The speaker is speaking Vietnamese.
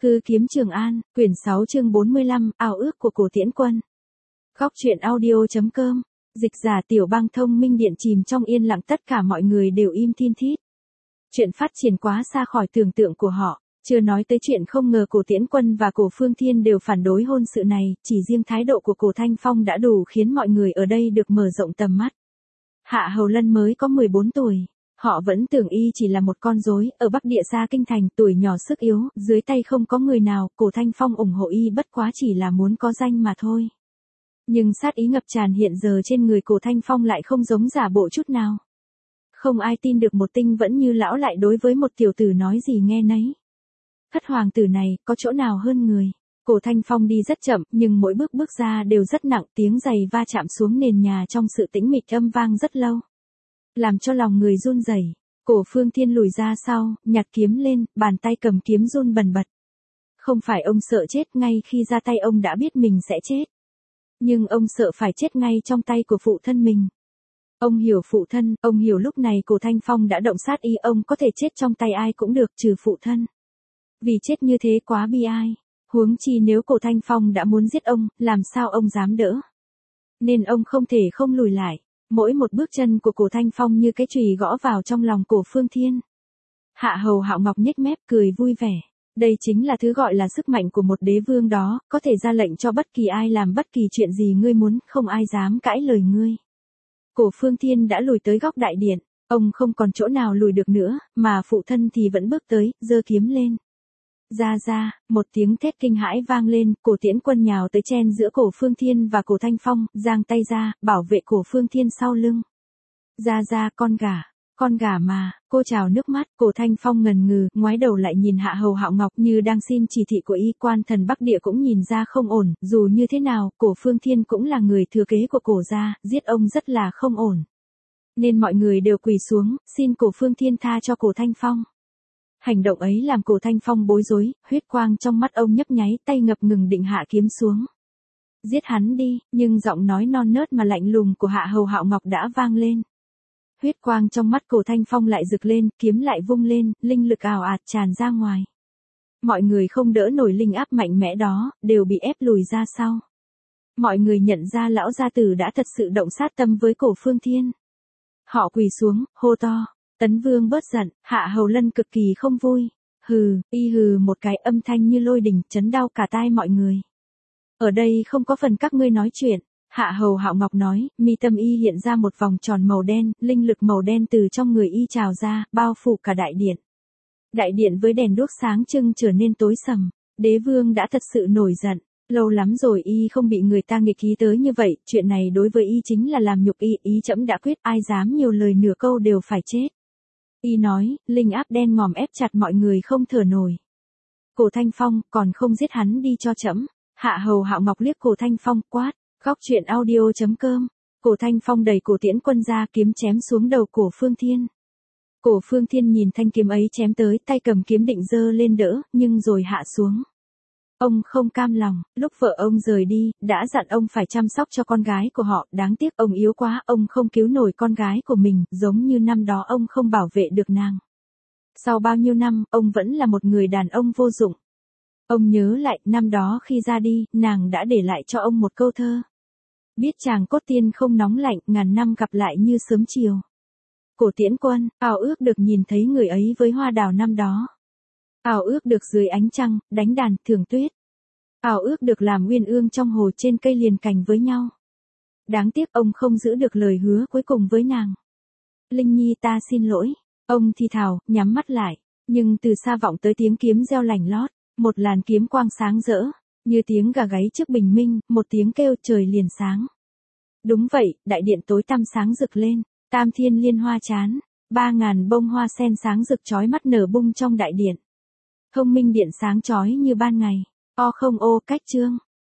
Hư kiếm Trường An, quyển 6 chương 45, ao ước của Cổ Tiễn Quân. Góc truyện audio.com, dịch giả Tiểu Bang Thông Minh Điện chìm trong yên lặng, tất cả mọi người đều im thin thít. Chuyện phát triển quá xa khỏi tưởng tượng của họ, chưa nói tới chuyện không ngờ Cổ Tiễn Quân và Cổ Phương Thiên đều phản đối hôn sự này, chỉ riêng thái độ của Cổ Thanh Phong đã đủ khiến mọi người ở đây được mở rộng tầm mắt. Hạ Hầu Lân mới có 14 tuổi. Họ vẫn tưởng y chỉ là một con rối, ở Bắc Địa xa kinh thành, tuổi nhỏ sức yếu, dưới tay không có người nào, Cổ Thanh Phong ủng hộ y bất quá chỉ là muốn có danh mà thôi. Nhưng sát ý ngập tràn hiện giờ trên người Cổ Thanh Phong lại không giống giả bộ chút nào. Không ai tin được một tinh vẫn như lão lại đối với một tiểu tử nói gì nghe nấy. Thất hoàng tử này, có chỗ nào hơn người. Cổ Thanh Phong đi rất chậm, nhưng mỗi bước bước ra đều rất nặng, tiếng giày va chạm xuống nền nhà trong sự tĩnh mịch âm vang rất lâu, làm cho lòng người run rẩy. Cổ Phương Thiên lùi ra sau, nhặt kiếm lên, bàn tay cầm kiếm run bần bật. Không phải ông sợ chết, ngay khi ra tay ông đã biết mình sẽ chết. Nhưng ông sợ phải chết ngay trong tay của phụ thân mình. Ông hiểu phụ thân, ông hiểu lúc này Cổ Thanh Phong đã động sát ý, ông có thể chết trong tay ai cũng được trừ phụ thân. Vì chết như thế quá bi ai. Huống chi nếu Cổ Thanh Phong đã muốn giết ông, làm sao ông dám đỡ. Nên ông không thể không lùi lại. Mỗi một bước chân của Cổ Thanh Phong như cái chùy gõ vào trong lòng Cổ Phương Thiên. Hạ Hầu Hạo Ngọc nhếch mép cười vui vẻ. Đây chính là thứ gọi là sức mạnh của một đế vương đó, có thể ra lệnh cho bất kỳ ai làm bất kỳ chuyện gì ngươi muốn, không ai dám cãi lời ngươi. Cổ Phương Thiên đã lùi tới góc đại điện, ông không còn chỗ nào lùi được nữa, mà phụ thân thì vẫn bước tới, giơ kiếm lên. Ra, một tiếng thét kinh hãi vang lên, Cổ Tiễn Quân nhào tới chen giữa Cổ Phương Thiên và Cổ Thanh Phong, giang tay ra, bảo vệ Cổ Phương Thiên sau lưng. Ra, con gà mà, cô trào nước mắt, Cổ Thanh Phong ngần ngừ, ngoái đầu lại nhìn Hạ Hầu Hạo Ngọc như đang xin chỉ thị của y. Quan thần Bắc Địa cũng nhìn ra không ổn, dù như thế nào, Cổ Phương Thiên cũng là người thừa kế của Cổ gia, giết ông rất là không ổn. Nên mọi người đều quỳ xuống, xin Cổ Phương Thiên tha cho Cổ Thanh Phong. Hành động ấy làm Cổ Thanh Phong bối rối, huyết quang trong mắt ông nhấp nháy, tay ngập ngừng định hạ kiếm xuống. Giết hắn đi, nhưng giọng nói non nớt mà lạnh lùng của Hạ Hầu Hạo Ngọc đã vang lên. Huyết quang trong mắt Cổ Thanh Phong lại rực lên, kiếm lại vung lên, linh lực ào ạt tràn ra ngoài. Mọi người không đỡ nổi linh áp mạnh mẽ đó, đều bị ép lùi ra sau. Mọi người nhận ra lão gia tử đã thật sự động sát tâm với Cổ Phương Thiên. Họ quỳ xuống, hô to. Tấn Vương bớt giận, Hạ Hầu Lân cực kỳ không vui. Y hừ một cái, âm thanh như lôi đình, chấn đau cả tai mọi người. Ở đây không có phần các ngươi nói chuyện. Hạ Hầu Hạo Ngọc nói, mi tâm y hiện ra một vòng tròn màu đen, linh lực màu đen từ trong người y trào ra, bao phủ cả đại điện. Đại điện với đèn đuốc sáng trưng trở nên tối sầm. Đế vương đã thật sự nổi giận. Lâu lắm rồi y không bị người ta nghịch ý tới như vậy, chuyện này đối với y chính là làm nhục y, ý trẫm đã quyết, ai dám nhiều lời nửa câu đều phải chết. Y nói, linh áp đen ngòm ép chặt mọi người không thở nổi. Cổ Thanh Phong, còn không giết hắn đi cho trẫm. Hạ Hầu Hạo Ngọc liếc Cổ Thanh Phong, quát. Góc truyện audio.com. Cổ Thanh Phong đẩy Cổ Tiễn Quân ra, kiếm chém xuống đầu Cổ Phương Thiên. Cổ Phương Thiên nhìn thanh kiếm ấy chém tới, tay cầm kiếm định giơ lên đỡ, nhưng rồi hạ xuống. Ông không cam lòng, lúc vợ ông rời đi, đã dặn ông phải chăm sóc cho con gái của họ, đáng tiếc ông yếu quá, ông không cứu nổi con gái của mình, giống như năm đó ông không bảo vệ được nàng. Sau bao nhiêu năm, ông vẫn là một người đàn ông vô dụng. Ông nhớ lại, năm đó khi ra đi, nàng đã để lại cho ông một câu thơ. Biết chàng cốt tiên không nóng lạnh, ngàn năm gặp lại như sớm chiều. Cổ Tiễn Quân, ao ước được nhìn thấy người ấy với hoa đào năm đó. Ao ước được dưới ánh trăng, đánh đàn, thưởng tuyết. Ao ước được làm uyên ương trong hồ trên cây liền cành với nhau. Đáng tiếc ông không giữ được lời hứa cuối cùng với nàng. Linh Nhi ta xin lỗi. Ông thì thào, nhắm mắt lại. Nhưng từ xa vọng tới tiếng kiếm reo lành lót. Một làn kiếm quang sáng rỡ. Như tiếng gà gáy trước bình minh, một tiếng kêu trời liền sáng. Đúng vậy, đại điện tối tăm sáng rực lên. Tam thiên liên hoa chán. 3.000 bông hoa sen sáng rực chói mắt nở bung trong đại điện. Thông Minh Điện sáng chói như ban ngày. Cách chương.